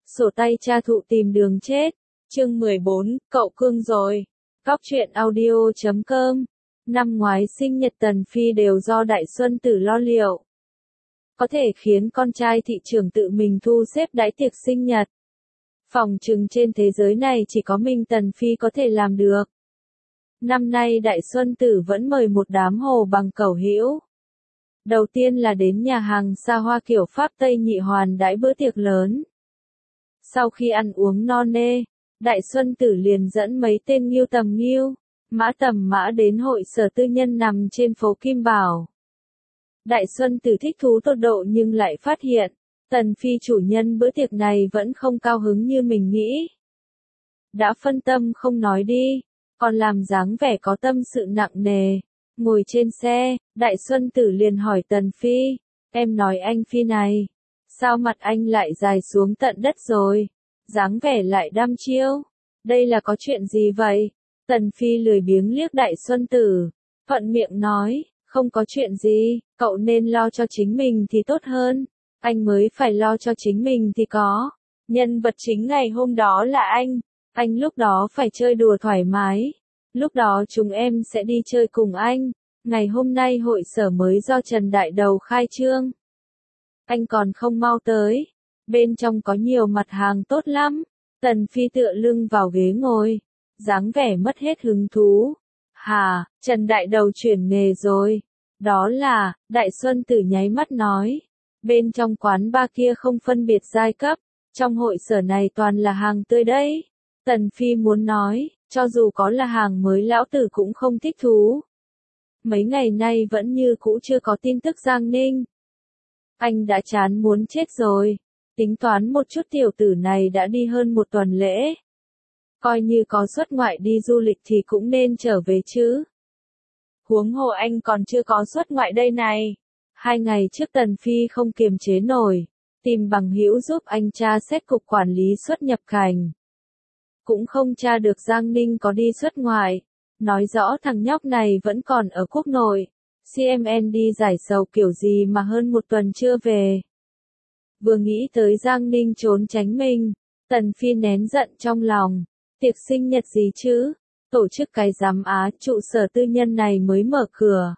Sổ tay cha thụ tìm đường chết. Chương 14, cậu cương rồi. Góc truyện audio.com. Năm ngoái sinh nhật Tần Phi đều do Đại Xuân Tử lo liệu. Có thể khiến con trai thị trưởng tự mình thu xếp đãi tiệc sinh nhật. Phỏng chừng trên thế giới này chỉ có mình Tần Phi có thể làm được. Năm nay Đại Xuân Tử vẫn mời một đám hồ bằng cẩu hữu. Đầu tiên là đến nhà hàng xa hoa kiểu Pháp Tây Nhị Hoàn đãi bữa tiệc lớn. Sau khi ăn uống no nê, Đại Xuân Tử liền dẫn mấy tên Ngưu Tầm Ngưu, Mã Tầm Mã đến hội sở tư nhân nằm trên phố Kim Bảo. Đại Xuân Tử thích thú tột độ nhưng lại phát hiện, Tần Phi chủ nhân bữa tiệc này vẫn không cao hứng như mình nghĩ. Đã phân tâm không nói đi, còn làm dáng vẻ có tâm sự nặng nề. Ngồi trên xe, Đại Xuân Tử liền hỏi Tần Phi, em nói anh Phi này, sao mặt anh lại dài xuống tận đất rồi, dáng vẻ lại đăm chiêu, đây là có chuyện gì vậy? Tần Phi lười biếng liếc Đại Xuân Tử, thuận miệng nói, không có chuyện gì, cậu nên lo cho chính mình thì tốt hơn, anh mới phải lo cho chính mình thì có. Nhân vật chính ngày hôm đó là anh lúc đó phải chơi đùa thoải mái. Lúc đó chúng em sẽ đi chơi cùng anh. Ngày hôm nay hội sở mới do Trần Đại Đầu khai trương. Anh còn không mau tới. Bên trong có nhiều mặt hàng tốt lắm. Tần Phi tựa lưng vào ghế ngồi, dáng vẻ mất hết hứng thú. Hà, Trần Đại Đầu chuyển nghề rồi. Đó là, Đại Xuân Tử nháy mắt nói. Bên trong quán bar kia không phân biệt giai cấp. Trong hội sở này toàn là hàng tươi đấy. Tần Phi muốn nói, cho dù có là hàng mới lão tử cũng không thích thú. Mấy ngày nay vẫn như cũ chưa có tin tức Giang Ninh. Anh đã chán muốn chết rồi. Tính toán một chút tiểu tử này đã đi hơn một tuần lễ. Coi như có xuất ngoại đi du lịch thì cũng nên trở về chứ. Huống hồ anh còn chưa có xuất ngoại đây này. 2 ngày trước Tần Phi không kiềm chế nổi. Tìm bằng hữu giúp anh tra xét cục quản lý xuất nhập cảnh. Cũng không tra được Giang Ninh có đi xuất ngoại. Nói rõ thằng nhóc này vẫn còn ở quốc nội. CMN đi giải sầu kiểu gì mà hơn một tuần chưa về. Vừa nghĩ tới Giang Ninh trốn tránh mình, Tần Phi nén giận trong lòng. Tiệc sinh nhật gì chứ? Tổ chức cái giám á trụ sở tư nhân này mới mở cửa.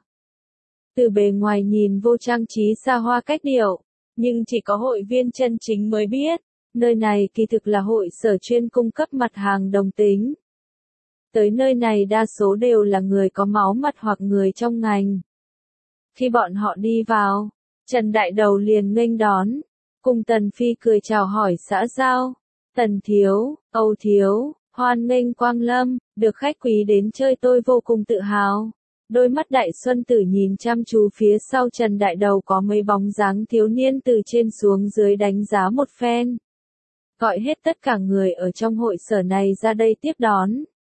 Từ bề ngoài nhìn vô trang trí xa hoa cách điệu, nhưng chỉ có hội viên chân chính mới biết. Nơi này kỳ thực là hội sở chuyên cung cấp mặt hàng đồng tính. Tới nơi này đa số đều là người có máu mặt hoặc người trong ngành. Khi bọn họ đi vào, Trần Đại Đầu liền nghênh đón, cùng Tần Phi cười chào hỏi xã giao. Tần thiếu, Âu thiếu, hoan nghênh quang lâm, được khách quý đến chơi tôi vô cùng tự hào. Đôi mắt Đại Xuân Tử nhìn chăm chú phía sau Trần Đại Đầu có mấy bóng dáng thiếu niên từ trên xuống dưới đánh giá một phen. Gọi hết tất cả người ở trong hội sở này ra đây tiếp đón.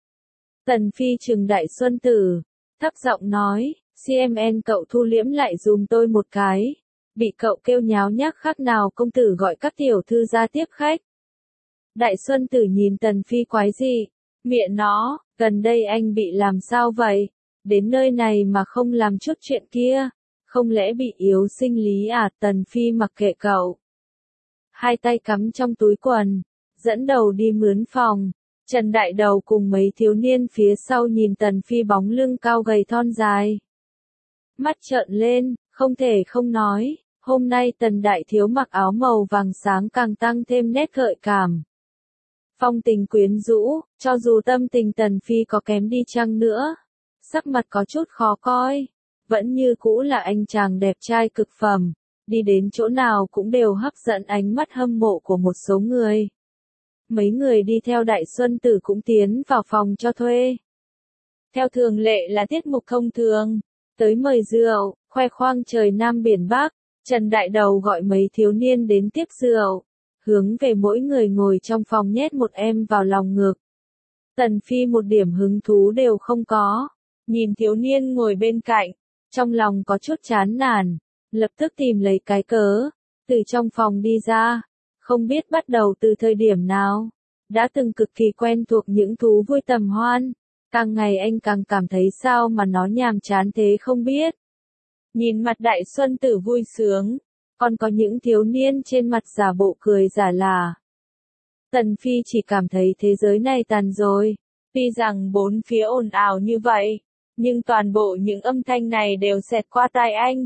Tần Phi trừng Đại Xuân Tử, thấp giọng nói, CMN cậu thu liễm lại dùm tôi một cái. Bị cậu kêu nháo nhác khác nào công tử gọi các tiểu thư ra tiếp khách. Đại Xuân Tử nhìn Tần Phi quái dị, miệng nó, gần đây anh bị làm sao vậy? Đến nơi này mà không làm chút chuyện kia, không lẽ bị yếu sinh lý à? Tần Phi mặc kệ cậu. Hai tay cắm trong túi quần, dẫn đầu đi mướn phòng. Trần Đại Đầu cùng mấy thiếu niên phía sau nhìn Tần Phi bóng lưng cao gầy thon dài. Mắt trợn lên, không thể không nói, hôm nay Tần Đại Thiếu mặc áo màu vàng sáng càng tăng thêm nét gợi cảm. Phong tình quyến rũ, cho dù tâm tình Tần Phi có kém đi chăng nữa, sắc mặt có chút khó coi, vẫn như cũ là anh chàng đẹp trai cực phẩm. Đi đến chỗ nào cũng đều hấp dẫn ánh mắt hâm mộ của một số người. Mấy người đi theo Đại Xuân Tử cũng tiến vào phòng cho thuê. Theo thường lệ là tiết mục thông thường, tới mời rượu, khoe khoang trời Nam biển Bắc, Trần Đại Đầu gọi mấy thiếu niên đến tiếp rượu, hướng về mỗi người ngồi trong phòng nhét một em vào lòng ngực. Tần Phi một điểm hứng thú đều không có, nhìn thiếu niên ngồi bên cạnh, trong lòng có chút chán nản. Lập tức tìm lấy cái cớ, từ trong phòng đi ra, không biết bắt đầu từ thời điểm nào, đã từng cực kỳ quen thuộc những thú vui tầm hoan, càng ngày anh càng cảm thấy sao mà nó nhàm chán thế không biết. Nhìn mặt Đại Xuân Tử vui sướng, còn có những thiếu niên trên mặt giả bộ cười giả là. Tần Phi chỉ cảm thấy thế giới này tàn rồi. Tuy rằng bốn phía ồn ào như vậy, nhưng toàn bộ những âm thanh này đều xẹt qua tai anh.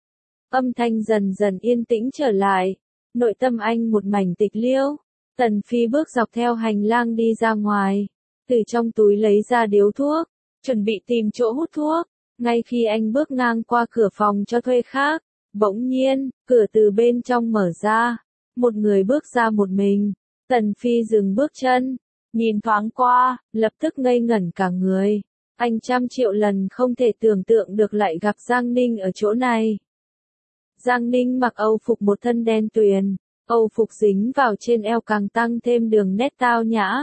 Âm thanh dần dần yên tĩnh trở lại, nội tâm anh một mảnh tịch liêu. Tần Phi bước dọc theo hành lang đi ra ngoài, từ trong túi lấy ra điếu thuốc, chuẩn bị tìm chỗ hút thuốc. Ngay khi anh bước ngang qua cửa phòng cho thuê khác, bỗng nhiên, cửa từ bên trong mở ra, một người bước ra một mình. Tần Phi dừng bước chân, nhìn thoáng qua, lập tức ngây ngẩn cả người. Anh trăm triệu lần không thể tưởng tượng được lại gặp Giang Ninh ở chỗ này. Giang Ninh mặc Âu phục một thân đen tuyền, Âu phục dính vào trên eo càng tăng thêm đường nét tao nhã.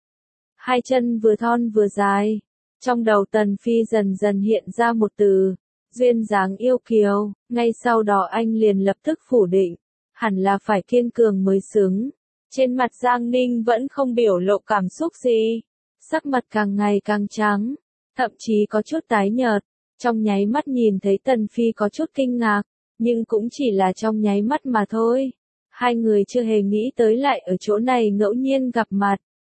Hai chân vừa thon vừa dài. Trong đầu Tần Phi dần dần hiện ra một từ, duyên dáng yêu kiều, ngay sau đó anh liền lập tức phủ định, hẳn là phải kiên cường mới xứng. Trên mặt Giang Ninh vẫn không biểu lộ cảm xúc gì, sắc mặt càng ngày càng trắng, thậm chí có chút tái nhợt. Trong nháy mắt nhìn thấy Tần Phi có chút kinh ngạc, nhưng cũng chỉ là trong nháy mắt mà thôi. Hai người chưa hề nghĩ tới lại ở chỗ này ngẫu nhiên gặp mặt.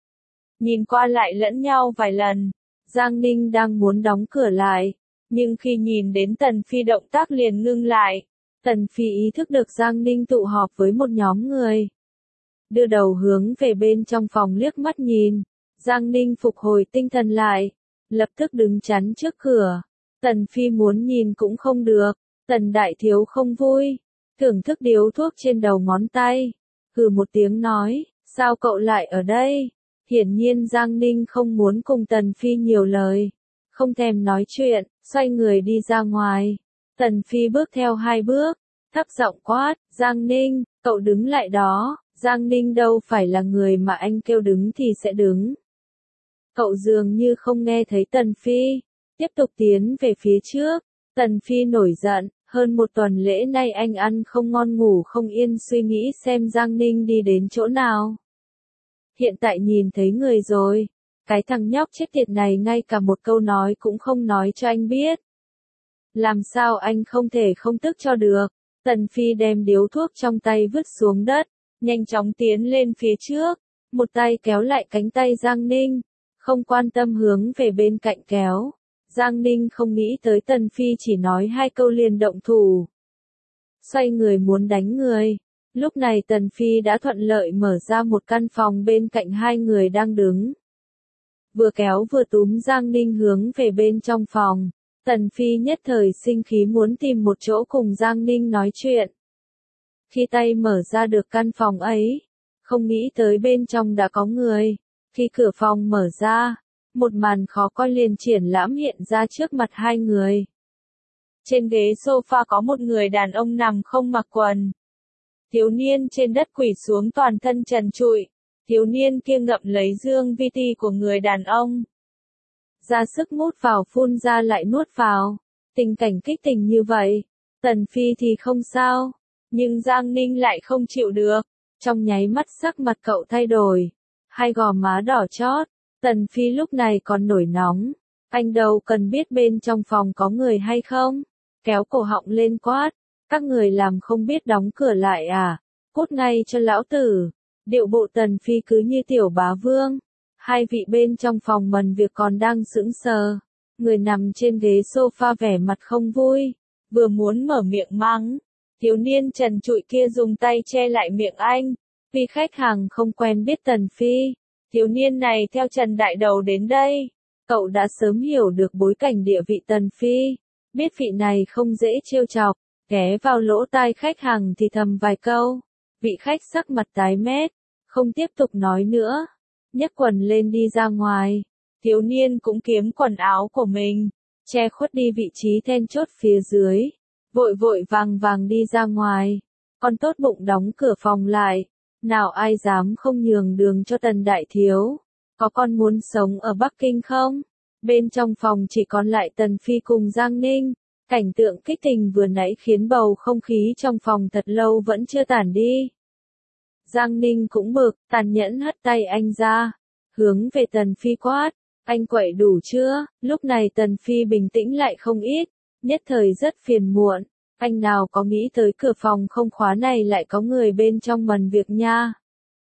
Nhìn qua lại lẫn nhau vài lần, Giang Ninh đang muốn đóng cửa lại, nhưng khi nhìn đến Tần Phi động tác liền ngưng lại. Tần Phi ý thức được Giang Ninh tụ họp với một nhóm người. Đưa đầu hướng về bên trong phòng liếc mắt nhìn, Giang Ninh phục hồi tinh thần lại, lập tức đứng chắn trước cửa. Tần Phi muốn nhìn cũng không được, Tần đại thiếu không vui, thưởng thức điếu thuốc trên đầu ngón tay, hừ một tiếng nói, sao cậu lại ở đây? Hiển nhiên Giang Ninh không muốn cùng Tần Phi nhiều lời, không thèm nói chuyện, xoay người đi ra ngoài. Tần Phi bước theo hai bước, thấp giọng quát, Giang Ninh, cậu đứng lại đó. Giang Ninh đâu phải là người mà anh kêu đứng thì sẽ đứng. Cậu dường như không nghe thấy Tần Phi, tiếp tục tiến về phía trước. Tần Phi nổi giận, hơn một tuần lễ nay anh ăn không ngon ngủ không yên suy nghĩ xem Giang Ninh đi đến chỗ nào. Hiện tại nhìn thấy người rồi, cái thằng nhóc chết tiệt này ngay cả một câu nói cũng không nói cho anh biết. Làm sao anh không thể không tức cho được? Tần Phi đem điếu thuốc trong tay vứt xuống đất, nhanh chóng tiến lên phía trước, một tay kéo lại cánh tay Giang Ninh, không quan tâm hướng về bên cạnh kéo. Giang Ninh không nghĩ tới Tần Phi chỉ nói hai câu liền động thủ. Xoay người muốn đánh người. Lúc này Tần Phi đã thuận lợi mở ra một căn phòng bên cạnh hai người đang đứng. Vừa kéo vừa túm Giang Ninh hướng về bên trong phòng. Tần Phi nhất thời sinh khí muốn tìm một chỗ cùng Giang Ninh nói chuyện. Khi tay mở ra được căn phòng ấy, không nghĩ tới bên trong đã có người. Khi cửa phòng mở ra, một màn khó coi liền triển lãm hiện ra trước mặt hai người. Trên ghế sofa có một người đàn ông nằm không mặc quần. Thiếu niên trên đất quỳ xuống toàn thân trần trụi. Thiếu niên kia ngậm lấy dương vi ti của người đàn ông. Ra sức mút vào phun ra lại nuốt vào. Tình cảnh kích tình như vậy. Tần Phi thì không sao. Nhưng Giang Ninh lại không chịu được. Trong nháy mắt sắc mặt cậu thay đổi. Hai gò má đỏ chót. Tần Phi lúc này còn nổi nóng. Anh đâu cần biết bên trong phòng có người hay không. Kéo cổ họng lên quát. Các người làm không biết đóng cửa lại à? Cút ngay cho lão tử. Điệu bộ Tần Phi cứ như tiểu bá vương. Hai vị bên trong phòng mần việc còn đang sững sờ. Người nằm trên ghế sofa vẻ mặt không vui. Vừa muốn mở miệng mắng. Thiếu niên trần trụi kia dùng tay che lại miệng anh. Vì khách hàng không quen biết Tần Phi. Thiếu niên này theo Trần Đại Đầu đến đây. Cậu đã sớm hiểu được bối cảnh địa vị Tần Phi. Biết vị này không dễ trêu chọc. Ghé vào lỗ tai khách hàng thì thầm vài câu. Vị khách sắc mặt tái mét. Không tiếp tục nói nữa. Nhấc quần lên đi ra ngoài. Thiếu niên cũng kiếm quần áo của mình. Che khuất đi vị trí then chốt phía dưới. Vội vội vàng vàng đi ra ngoài. Còn tốt bụng đóng cửa phòng lại. Nào ai dám không nhường đường cho Tần đại thiếu. Có con muốn sống ở Bắc Kinh không? Bên trong phòng chỉ còn lại Tần Phi cùng Giang Ninh. Cảnh tượng kích tình vừa nãy khiến bầu không khí trong phòng thật lâu vẫn chưa tản đi. Giang Ninh cũng bực, tàn nhẫn hất tay anh ra. Hướng về Tần Phi quát. Anh quậy đủ chưa? Lúc này Tần Phi bình tĩnh lại không ít. Nhất thời rất phiền muộn. Anh nào có nghĩ tới cửa phòng không khóa này lại có người bên trong mần việc nha.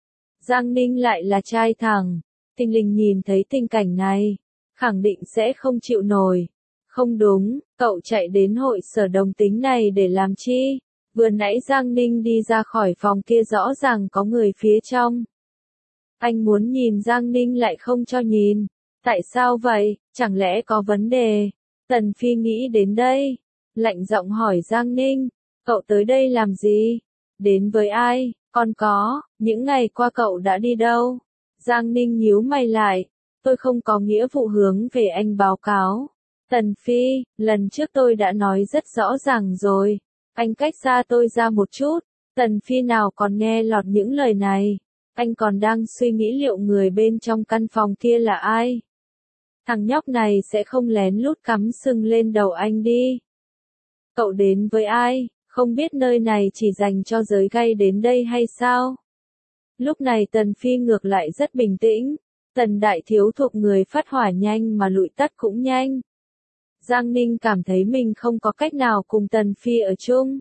Giang Ninh lại là trai thẳng. Tinh Linh nhìn thấy tình cảnh này, khẳng định sẽ không chịu nổi. Không đúng, cậu chạy đến hội sở đồng tính này để làm chi? Vừa nãy Giang Ninh đi ra khỏi phòng kia rõ ràng có người phía trong. Anh muốn nhìn Giang Ninh lại không cho nhìn. Tại sao vậy, chẳng lẽ có vấn đề? Tần Phi nghĩ đến đây, lạnh giọng hỏi Giang Ninh, cậu tới đây làm gì? Đến với ai? Còn có, những ngày qua cậu đã đi đâu? Giang Ninh nhíu mày lại, tôi không có nghĩa vụ hướng về anh báo cáo. Tần Phi, lần trước tôi đã nói rất rõ ràng rồi, anh cách xa tôi ra một chút. Tần Phi nào còn nghe lọt những lời này, anh còn đang suy nghĩ liệu người bên trong căn phòng kia là ai. Thằng nhóc này sẽ không lén lút cắm sừng lên đầu anh đi. Cậu đến với ai, không biết nơi này chỉ dành cho giới gay đến đây hay sao? Lúc này Tần Phi ngược lại rất bình tĩnh, Tần đại thiếu thuộc người phát hỏa nhanh mà lụi tắt cũng nhanh. Giang Ninh cảm thấy mình không có cách nào cùng Tần Phi ở chung.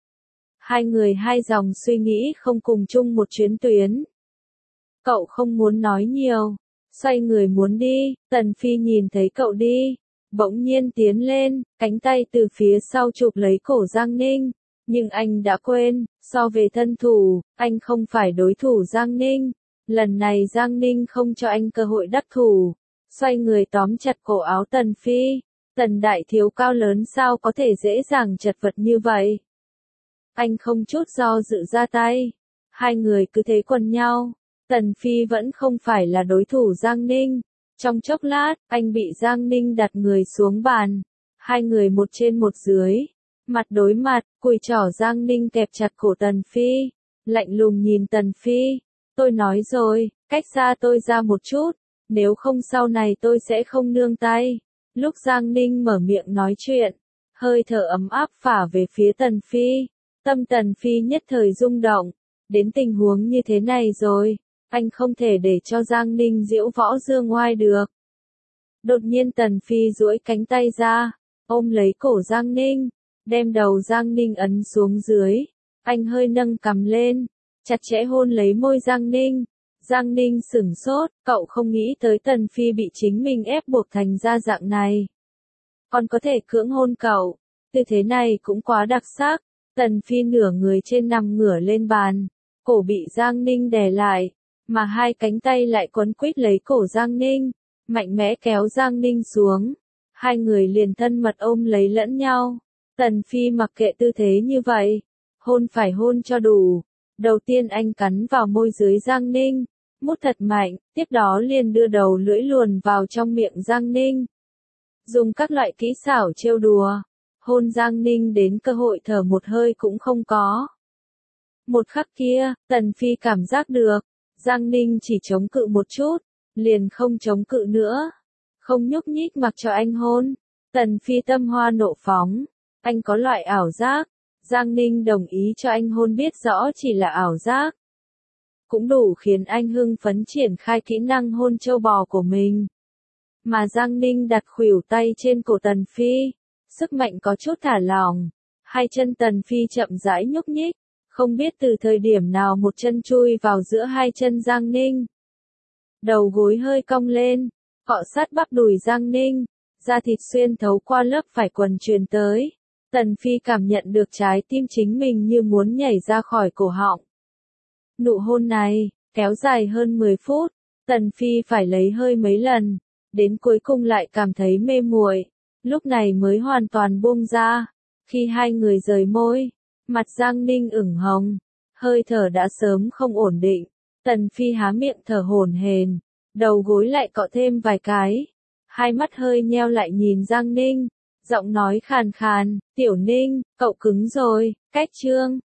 Hai người hai dòng suy nghĩ không cùng chung một chuyến tuyến. Cậu không muốn nói nhiều, xoay người muốn đi, Tần Phi nhìn thấy cậu đi, bỗng nhiên tiến lên, cánh tay từ phía sau chụp lấy cổ Giang Ninh. Nhưng anh đã quên, so về thân thủ, anh không phải đối thủ Giang Ninh. Lần này Giang Ninh không cho anh cơ hội đắc thủ. Xoay người tóm chặt cổ áo Tần Phi. Tần đại thiếu cao lớn sao có thể dễ dàng chật vật như vậy? Anh không chút do dự ra tay. Hai người cứ thế quần nhau. Tần Phi vẫn không phải là đối thủ Giang Ninh. Trong chốc lát, anh bị Giang Ninh đặt người xuống bàn. Hai người một trên một dưới. Mặt đối mặt, cùi trỏ Giang Ninh kẹp chặt cổ Tần Phi. Lạnh lùng nhìn Tần Phi. Tôi nói rồi, cách xa tôi ra một chút. Nếu không sau này tôi sẽ không nương tay. Lúc Giang Ninh mở miệng nói chuyện, hơi thở ấm áp phả về phía Tần Phi. Tâm Tần Phi nhất thời rung động. Đến tình huống như thế này rồi, anh không thể để cho Giang Ninh diễu võ dương oai được. Đột nhiên Tần Phi duỗi cánh tay ra, ôm lấy cổ Giang Ninh, đem đầu Giang Ninh ấn xuống dưới. Anh hơi nâng cằm lên, chặt chẽ hôn lấy môi Giang Ninh. Giang Ninh sửng sốt, cậu không nghĩ tới Tần Phi bị chính mình ép buộc thành ra dạng này. Còn có thể cưỡng hôn cậu, tư thế này cũng quá đặc sắc. Tần Phi nửa người trên nằm ngửa lên bàn, cổ bị Giang Ninh đè lại, mà hai cánh tay lại quấn quýt lấy cổ Giang Ninh, mạnh mẽ kéo Giang Ninh xuống. Hai người liền thân mật ôm lấy lẫn nhau. Tần Phi mặc kệ tư thế như vậy, hôn phải hôn cho đủ. Đầu tiên anh cắn vào môi dưới Giang Ninh, mút thật mạnh, tiếp đó liền đưa đầu lưỡi luồn vào trong miệng Giang Ninh. Dùng các loại kỹ xảo trêu đùa, hôn Giang Ninh đến cơ hội thở một hơi cũng không có. Một khắc kia, Tần Phi cảm giác được, Giang Ninh chỉ chống cự một chút, liền không chống cự nữa. Không nhúc nhích mặc cho anh hôn. Tần Phi tâm hoa nộ phóng, anh có loại ảo giác. Giang Ninh đồng ý cho anh hôn biết rõ chỉ là ảo giác. Cũng đủ khiến anh hưng phấn triển khai kỹ năng hôn châu bò của mình. Mà Giang Ninh đặt khuỷu tay trên cổ Tần Phi, sức mạnh có chút thả lỏng. Hai chân Tần Phi chậm rãi nhúc nhích, không biết từ thời điểm nào một chân chui vào giữa hai chân Giang Ninh. Đầu gối hơi cong lên, cọ sát bắp đùi Giang Ninh, da thịt xuyên thấu qua lớp vải quần truyền tới. Tần Phi cảm nhận được trái tim chính mình như muốn nhảy ra khỏi cổ họng. Nụ hôn này, kéo dài hơn 10 phút, Tần Phi phải lấy hơi mấy lần, đến cuối cùng lại cảm thấy mê muội, lúc này mới hoàn toàn buông ra. Khi hai người rời môi, mặt Giang Ninh ửng hồng, hơi thở đã sớm không ổn định. Tần Phi há miệng thở hổn hển, đầu gối lại cọ thêm vài cái, hai mắt hơi nheo lại nhìn Giang Ninh, giọng nói khàn khàn, "Tiểu Ninh, cậu cứng rồi." Cách chương